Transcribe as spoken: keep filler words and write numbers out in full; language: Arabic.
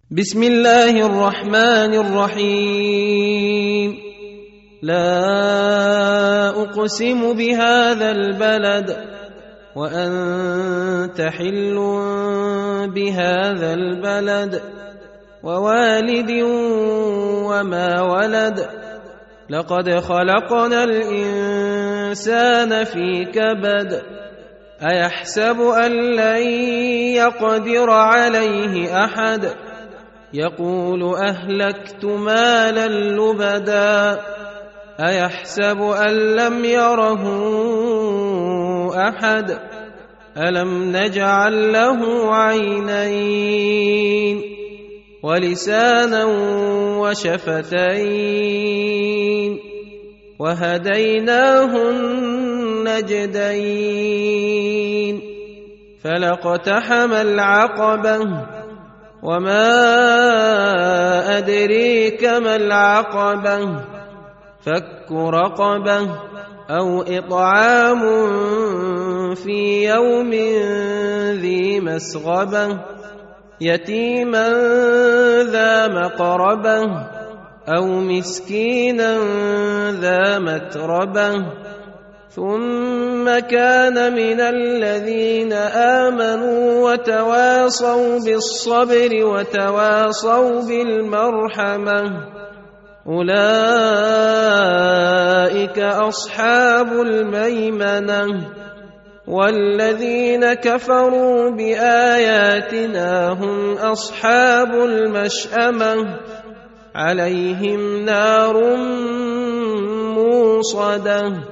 بسم الله الرحمن الرحيم. لا أقسم بهذا البلد وأنت حل بهذا البلد ووالد وما ولد لقد خلقنا الإنسان في كبد أيحسب أن لن يقدر عليه أحد يقول أهلكت مالا لبدا أيحسب أن لم يره أحد ألم نجعل له عينين ولسانا وشفتين وهديناه النجدين فلاقتحم العقبة وما أدريك ما العقبة فك رقبة أو إطعام في يوم ذي مسغبة يتيما ذا مقربة أو مسكينا ذا متربة ثم كان من الذين آمنوا وتواصوا بالصبر وتواصوا بالمرحمة أولئك أصحاب الميمنة والذين كفروا بآياتنا هم أصحاب المشأمة عليهم نار موصدة